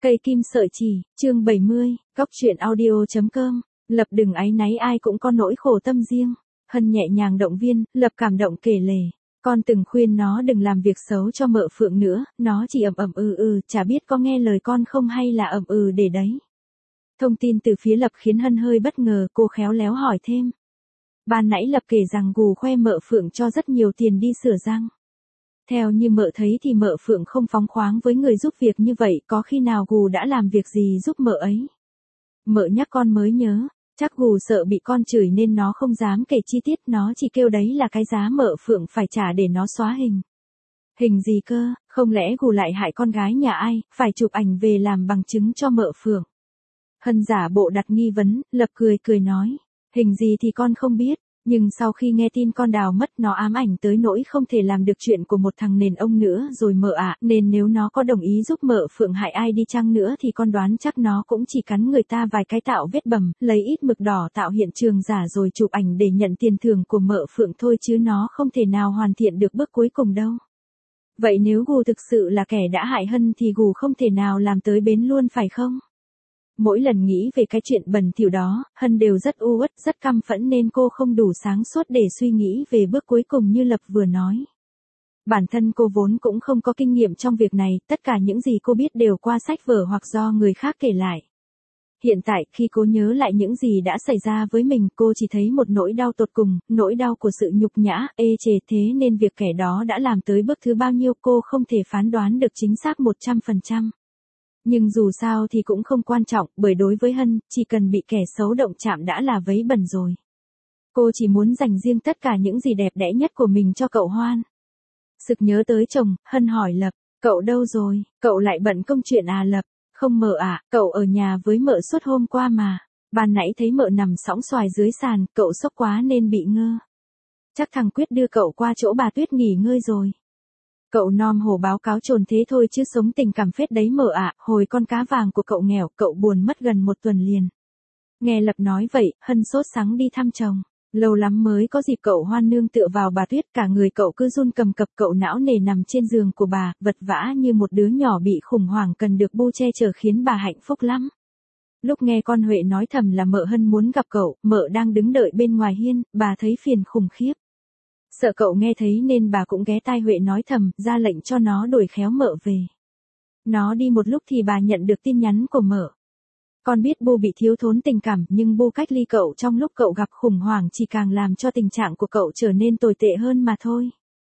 Cây kim sợi chỉ, chương 70, góc truyện audio.com, Lập đừng áy náy ai cũng có nỗi khổ tâm riêng. Hân nhẹ nhàng động viên, Lập cảm động kể lể. Con từng khuyên nó đừng làm việc xấu cho mợ Phượng nữa, nó chỉ ậm chả biết có nghe lời con không hay là để đấy. Thông tin từ phía Lập khiến Hân hơi bất ngờ, cô khéo léo hỏi thêm. Ban nãy Lập kể rằng Gù khoe mợ Phượng cho rất nhiều tiền đi sửa răng. Theo như mợ thấy thì mợ Phượng không phóng khoáng với người giúp việc như vậy, có khi nào Gù đã làm việc gì giúp mợ ấy? Mợ nhắc con mới nhớ, chắc Gù sợ bị con chửi nên nó không dám kể chi tiết, nó chỉ kêu đấy là cái giá mợ Phượng phải trả để nó xóa hình. Hình gì cơ, không lẽ Gù lại hại con gái nhà ai, phải chụp ảnh về làm bằng chứng cho mợ Phượng? Hân giả bộ đặt nghi vấn, Lập cười nói, hình gì thì con không biết. Nhưng sau khi nghe tin con Đào mất nó ám ảnh tới nỗi không thể làm được chuyện của một thằng nền ông nữa rồi mợ ạ, nên nếu nó có đồng ý giúp mợ Phượng hại ai đi chăng nữa thì con đoán chắc nó cũng chỉ cắn người ta vài cái tạo vết bầm, lấy ít mực đỏ tạo hiện trường giả rồi chụp ảnh để nhận tiền thưởng của mợ Phượng thôi, chứ nó không thể nào hoàn thiện được bước cuối cùng đâu. Vậy nếu Gù thực sự là kẻ đã hại Hân thì Gù không thể nào làm tới bến luôn phải không? Mỗi lần nghĩ về cái chuyện bẩn thỉu đó, Hân đều rất uất, rất căm phẫn nên cô không đủ sáng suốt để suy nghĩ về bước cuối cùng như Lập vừa nói. Bản thân cô vốn cũng không có kinh nghiệm trong việc này, tất cả những gì cô biết đều qua sách vở hoặc do người khác kể lại. Hiện tại, khi cô nhớ lại những gì đã xảy ra với mình, cô chỉ thấy một nỗi đau tột cùng, nỗi đau của sự nhục nhã, ê chề, thế nên việc kẻ đó đã làm tới bước thứ bao nhiêu cô không thể phán đoán được chính xác 100%. Nhưng dù sao thì cũng không quan trọng, bởi đối với Hân, chỉ cần bị kẻ xấu động chạm đã là vấy bẩn rồi. Cô chỉ muốn dành riêng tất cả những gì đẹp đẽ nhất của mình cho cậu Hoan. Sực nhớ tới chồng, Hân hỏi Lập, cậu đâu rồi, cậu lại bận công chuyện à Lập? Không mợ ạ, cậu ở nhà với mợ suốt hôm qua mà. Ban nãy thấy mợ nằm sõng xoài dưới sàn, cậu sốc quá nên bị ngơ. Chắc thằng Quyết đưa cậu qua chỗ bà Tuyết nghỉ ngơi rồi. Cậu nom hồ báo cáo trồn thế thôi chứ sống tình cảm phết đấy mợ ạ, hồi con cá vàng của cậu nghèo, cậu buồn mất gần 1 tuần liền. Nghe Lập nói vậy, Hân sốt sắng đi thăm chồng. Lâu lắm mới có dịp cậu Hoan nương tựa vào bà Tuyết, cả người cậu cứ run cầm cập, cậu não nề nằm trên giường của bà, vật vã như một đứa nhỏ bị khủng hoảng cần được bu che chở, khiến bà hạnh phúc lắm. Lúc nghe con Huệ nói thầm là mợ Hân muốn gặp cậu, mợ đang đứng đợi bên ngoài hiên, bà thấy phiền khủng khiếp. Sợ cậu nghe thấy nên bà cũng ghé tai Huệ nói thầm, ra lệnh cho nó đuổi khéo mợ về. Nó đi một lúc thì bà nhận được tin nhắn của mợ. Con biết Bu bị thiếu thốn tình cảm, nhưng Bu cách ly cậu trong lúc cậu gặp khủng hoảng chỉ càng làm cho tình trạng của cậu trở nên tồi tệ hơn mà thôi.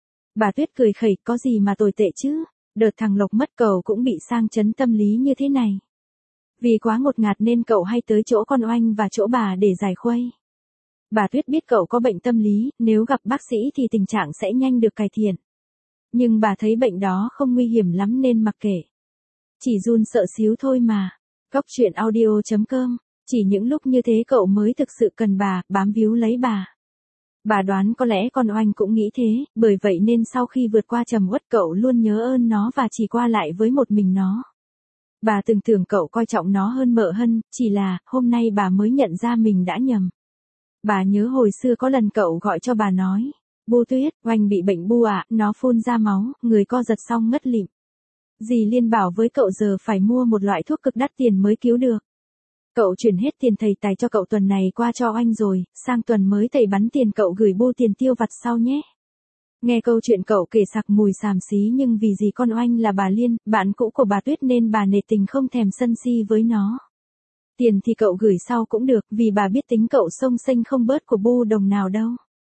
Bà Tuyết cười khẩy, có gì mà tồi tệ chứ, đợt thằng Lộc mất cậu cũng bị sang chấn tâm lý như thế này. Vì quá ngột ngạt nên cậu hay tới chỗ con Oanh và chỗ bà để giải khuây. Bà Tuyết biết cậu có bệnh tâm lý, nếu gặp bác sĩ thì tình trạng sẽ nhanh được cải thiện. Nhưng bà thấy bệnh đó không nguy hiểm lắm nên mặc kệ. Chỉ run sợ xíu thôi mà. Góc truyện audio.com, chỉ những lúc như thế cậu mới thực sự cần bà, bám víu lấy bà. Bà đoán có lẽ con Oanh cũng nghĩ thế, bởi vậy nên sau khi vượt qua trầm uất cậu luôn nhớ ơn nó và chỉ qua lại với một mình nó. Bà từng tưởng cậu coi trọng nó hơn mợ Hân, chỉ là, hôm nay bà mới nhận ra mình đã nhầm. Bà nhớ hồi xưa có lần cậu gọi cho bà nói, Bu Tuyết, Oanh bị bệnh Bu ạ, nó phun ra máu, người co giật xong ngất lịm. Dì Liên bảo với cậu giờ phải mua một loại thuốc cực đắt tiền mới cứu được. Cậu chuyển hết tiền thầy tài cho cậu tuần này qua cho Oanh rồi, sang tuần mới thầy bắn tiền cậu gửi Bu tiền tiêu vặt sau nhé. Nghe câu chuyện cậu kể sặc mùi xàm xí, nhưng vì dì con Oanh là bà Liên, bạn cũ của bà Tuyết nên bà nể tình không thèm sân si với nó. Tiền thì cậu gửi sau cũng được, vì bà biết tính cậu xông xênh không bớt của Bu đồng nào đâu.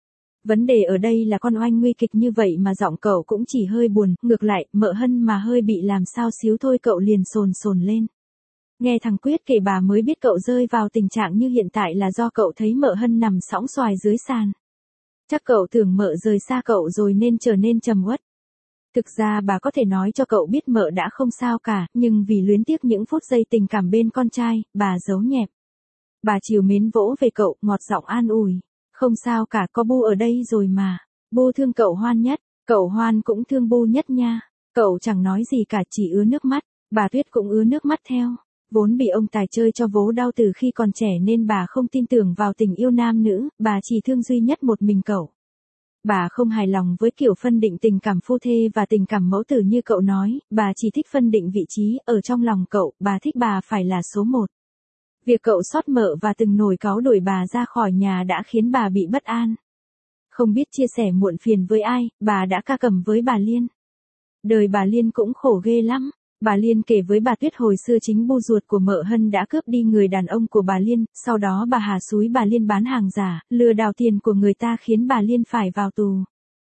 Vấn đề ở đây là con Oanh nguy kịch như vậy mà giọng cậu cũng chỉ hơi buồn, ngược lại, mợ Hân mà hơi bị làm sao xíu thôi cậu liền sồn lên. Nghe thằng Quyết kể bà mới biết cậu rơi vào tình trạng như hiện tại là do cậu thấy mợ Hân nằm sõng xoài dưới sàn. Chắc cậu tưởng mợ rời xa cậu rồi nên trở nên trầm uất. Thực ra bà có thể nói cho cậu biết mợ đã không sao cả, nhưng vì luyến tiếc những phút giây tình cảm bên con trai, bà giấu nhẹm. Bà trìu mến vỗ về cậu, ngọt giọng an ủi. Không sao cả, có Bu ở đây rồi mà. Bu thương cậu Hoan nhất, cậu Hoan cũng thương Bu nhất nha. Cậu chẳng nói gì cả, chỉ ứa nước mắt. Bà Tuyết cũng ứa nước mắt theo. Vốn bị ông Tài chơi cho vố đau từ khi còn trẻ nên bà không tin tưởng vào tình yêu nam nữ, bà chỉ thương duy nhất một mình cậu. Bà không hài lòng với kiểu phân định tình cảm phu thê và tình cảm mẫu tử như cậu nói, bà chỉ thích phân định vị trí, ở trong lòng cậu, bà thích bà phải là số một. Việc cậu xót mợ và từng nổi cáu đuổi bà ra khỏi nhà đã khiến bà bị bất an. Không biết chia sẻ muộn phiền với ai, bà đã ca cẩm với bà Liên. Đời bà Liên cũng khổ ghê lắm. Bà Liên kể với bà Tuyết hồi xưa chính bu ruột của mợ Hân đã cướp đi người đàn ông của bà Liên, sau đó bà Hà xúi bà Liên bán hàng giả, lừa đảo tiền của người ta khiến bà Liên phải vào tù.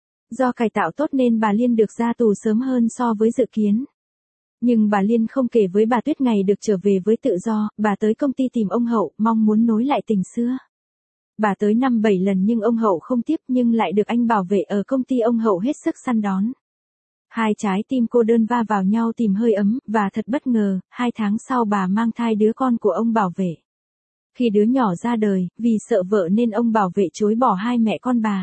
Do cải tạo tốt nên bà Liên được ra tù sớm hơn so với dự kiến. Nhưng bà Liên không kể với bà Tuyết ngày được trở về với tự do, bà tới công ty tìm ông Hậu, mong muốn nối lại tình xưa. Bà tới 5-7 lần nhưng ông Hậu không tiếp, nhưng lại được anh bảo vệ ở công ty ông Hậu hết sức săn đón. Hai trái tim cô đơn va vào nhau tìm hơi ấm, và thật bất ngờ, 2 tháng sau bà mang thai đứa con của ông bảo vệ. Khi đứa nhỏ ra đời, vì sợ vợ nên ông bảo vệ chối bỏ hai mẹ con bà.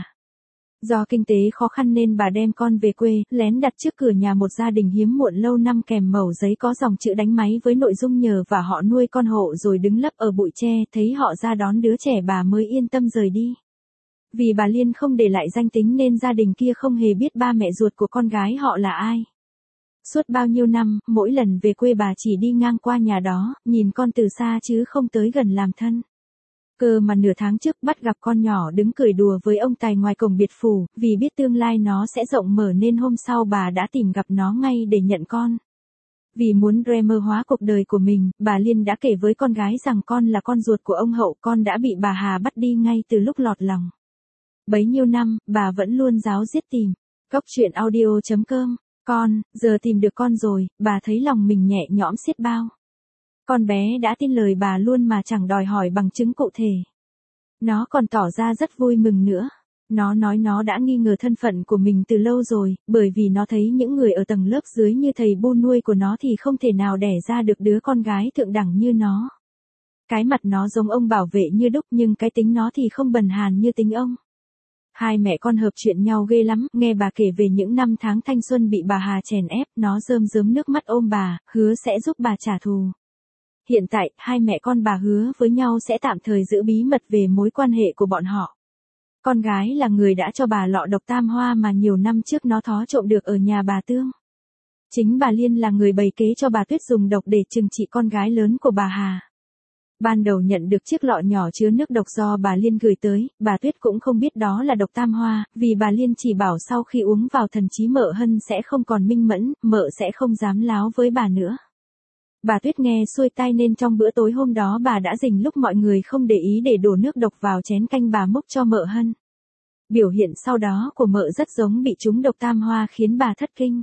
Do kinh tế khó khăn nên bà đem con về quê, lén đặt trước cửa nhà một gia đình hiếm muộn lâu năm kèm mẩu giấy có dòng chữ đánh máy với nội dung nhờ và họ nuôi con hộ rồi đứng lấp ở bụi tre, thấy họ ra đón đứa trẻ bà mới yên tâm rời đi. Vì bà Liên không để lại danh tính nên gia đình kia không hề biết ba mẹ ruột của con gái họ là ai. Suốt bao nhiêu năm, mỗi lần về quê bà chỉ đi ngang qua nhà đó, nhìn con từ xa chứ không tới gần làm thân. Cơ mà nửa tháng trước bắt gặp con nhỏ đứng cười đùa với ông Tài ngoài cổng biệt phủ, vì biết tương lai nó sẽ rộng mở nên hôm sau bà đã tìm gặp nó ngay để nhận con. Vì muốn dreamer hóa cuộc đời của mình, bà Liên đã kể với con gái rằng con là con ruột của ông Hậu, con đã bị bà Hà bắt đi ngay từ lúc lọt lòng. Bấy nhiêu năm, bà vẫn luôn ráo riết tìm. Góc truyện audio.com, con, giờ tìm được con rồi, bà thấy lòng mình nhẹ nhõm xiết bao. Con bé đã tin lời bà luôn mà chẳng đòi hỏi bằng chứng cụ thể. Nó còn tỏ ra rất vui mừng nữa. Nó nói nó đã nghi ngờ thân phận của mình từ lâu rồi, bởi vì nó thấy những người ở tầng lớp dưới như thầy Bu nuôi của nó thì không thể nào đẻ ra được đứa con gái thượng đẳng như nó. Cái mặt nó giống ông bảo vệ như đúc nhưng cái tính nó thì không bần hàn như tính ông. Hai mẹ con hợp chuyện nhau ghê lắm, nghe bà kể về những năm tháng thanh xuân bị bà Hà chèn ép, nó rơm rớm nước mắt ôm bà, hứa sẽ giúp bà trả thù. Hiện tại, hai mẹ con bà hứa với nhau sẽ tạm thời giữ bí mật về mối quan hệ của bọn họ. Con gái là người đã cho bà lọ độc tam hoa mà nhiều năm trước nó thó trộm được ở nhà bà Tương. Chính bà Liên là người bày kế cho bà Tuyết dùng độc để trừng trị con gái lớn của bà Hà. Ban đầu nhận được chiếc lọ nhỏ chứa nước độc do bà Liên gửi tới, bà Tuyết cũng không biết đó là độc tam hoa, vì bà Liên chỉ bảo sau khi uống vào thần trí mợ Hân sẽ không còn minh mẫn, mợ sẽ không dám láo với bà nữa. Bà Tuyết nghe xuôi tai nên trong bữa tối hôm đó bà đã rình lúc mọi người không để ý để đổ nước độc vào chén canh bà múc cho mợ Hân. Biểu hiện sau đó của mợ rất giống bị trúng độc tam hoa khiến bà thất kinh.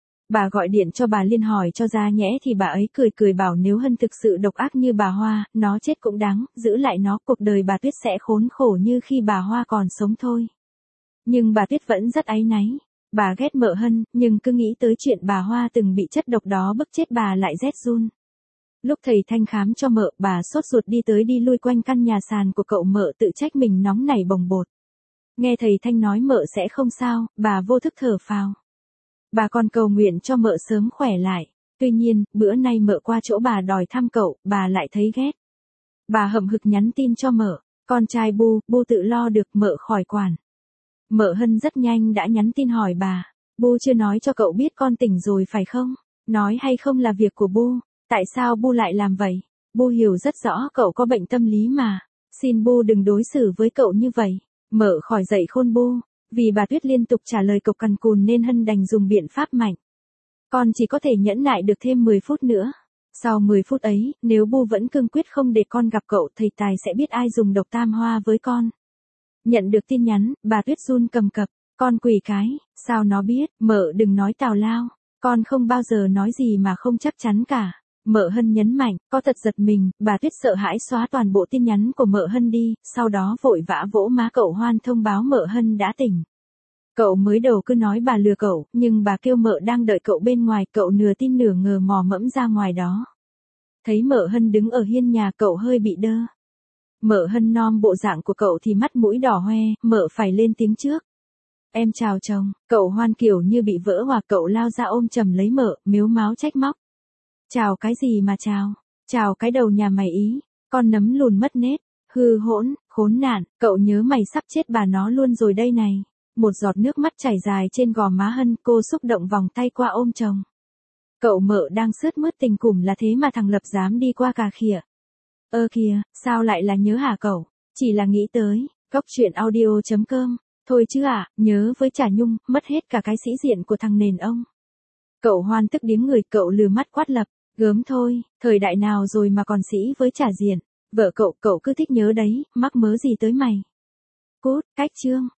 Bà gọi điện cho bà Liên hỏi cho ra nhẽ thì bà ấy cười cười bảo nếu Hân thực sự độc ác như bà Hoa, nó chết cũng đáng, giữ lại nó cuộc đời bà Tuyết sẽ khốn khổ như khi bà Hoa còn sống thôi. Nhưng bà Tuyết vẫn rất áy náy. Bà ghét mợ Hân, nhưng cứ nghĩ tới chuyện bà Hoa từng bị chất độc đó bức chết bà lại rét run. Lúc thầy Thanh khám cho mợ, bà sốt ruột đi tới đi lui quanh căn nhà sàn của cậu, mợ tự trách mình nóng nảy bồng bột. Nghe thầy Thanh nói mợ sẽ không sao, bà vô thức thở phào. Bà còn cầu nguyện cho mợ sớm khỏe lại. Tuy nhiên, bữa nay mợ qua chỗ bà đòi thăm cậu, bà lại thấy ghét. Bà hậm hực nhắn tin cho mợ, con trai Bu tự lo được, mợ khỏi quản. Mợ Hân rất nhanh đã nhắn tin hỏi bà, Bu chưa nói cho cậu biết con tỉnh rồi phải không? Nói hay không là việc của Bu, tại sao Bu lại làm vậy? Bu hiểu rất rõ cậu có bệnh tâm lý mà, xin Bu đừng đối xử với cậu như vậy. Mợ khỏi dậy khôn Bu, vì bà Tuyết liên tục trả lời cộc cằn cùn nên Hân đành dùng biện pháp mạnh. Con chỉ có thể nhẫn nại được thêm 10 phút nữa. Sau 10 phút ấy, nếu Bu vẫn cương quyết không để con gặp cậu, thầy Tài sẽ biết ai dùng độc tam hoa với con. Nhận được tin nhắn, bà Tuyết run cầm cập, con quỷ cái, sao nó biết, mợ đừng nói tào lao, con không bao giờ nói gì mà không chắc chắn cả. Mợ Hân nhấn mạnh, có thật giật mình, bà Tuyết sợ hãi xóa toàn bộ tin nhắn của mợ Hân đi, sau đó vội vã vỗ má cậu Hoan thông báo mợ Hân đã tỉnh. Cậu mới đầu cứ nói bà lừa cậu, nhưng bà kêu mợ đang đợi cậu bên ngoài, cậu nửa tin nửa ngờ mò mẫm ra ngoài đó. Thấy mợ Hân đứng ở hiên nhà, cậu hơi bị đơ. Mợ Hân nom bộ dạng của cậu thì mắt mũi đỏ hoe, mợ phải lên tiếng trước. Em chào chồng, cậu Hoan kiểu như bị vỡ hòa, cậu lao ra ôm chầm lấy mợ, mếu máo trách móc. Chào cái gì mà chào, chào cái đầu nhà mày ý, con nấm lùn mất nết, hư hỗn, khốn nạn, cậu nhớ mày sắp chết bà nó luôn rồi đây này. Một giọt nước mắt chảy dài trên gò má Hân, cô xúc động vòng tay qua ôm chồng. Cậu mợ đang sướt mướt tình cùm là thế mà thằng Lập dám đi qua cà khịa. Ơ kìa, sao lại là nhớ hả cậu? Chỉ là nghĩ tới, góc chuyện audio.com. Thôi chứ nhớ với Trà Nhung, mất hết cả cái sĩ diện của thằng nền ông. Cậu Hoan tức điếng người, cậu lừ mắt quát Lập, gớm thôi, thời đại nào rồi mà còn sĩ với trả diện. Vợ cậu cứ thích nhớ đấy, mắc mớ gì tới mày. Cút, cách chương.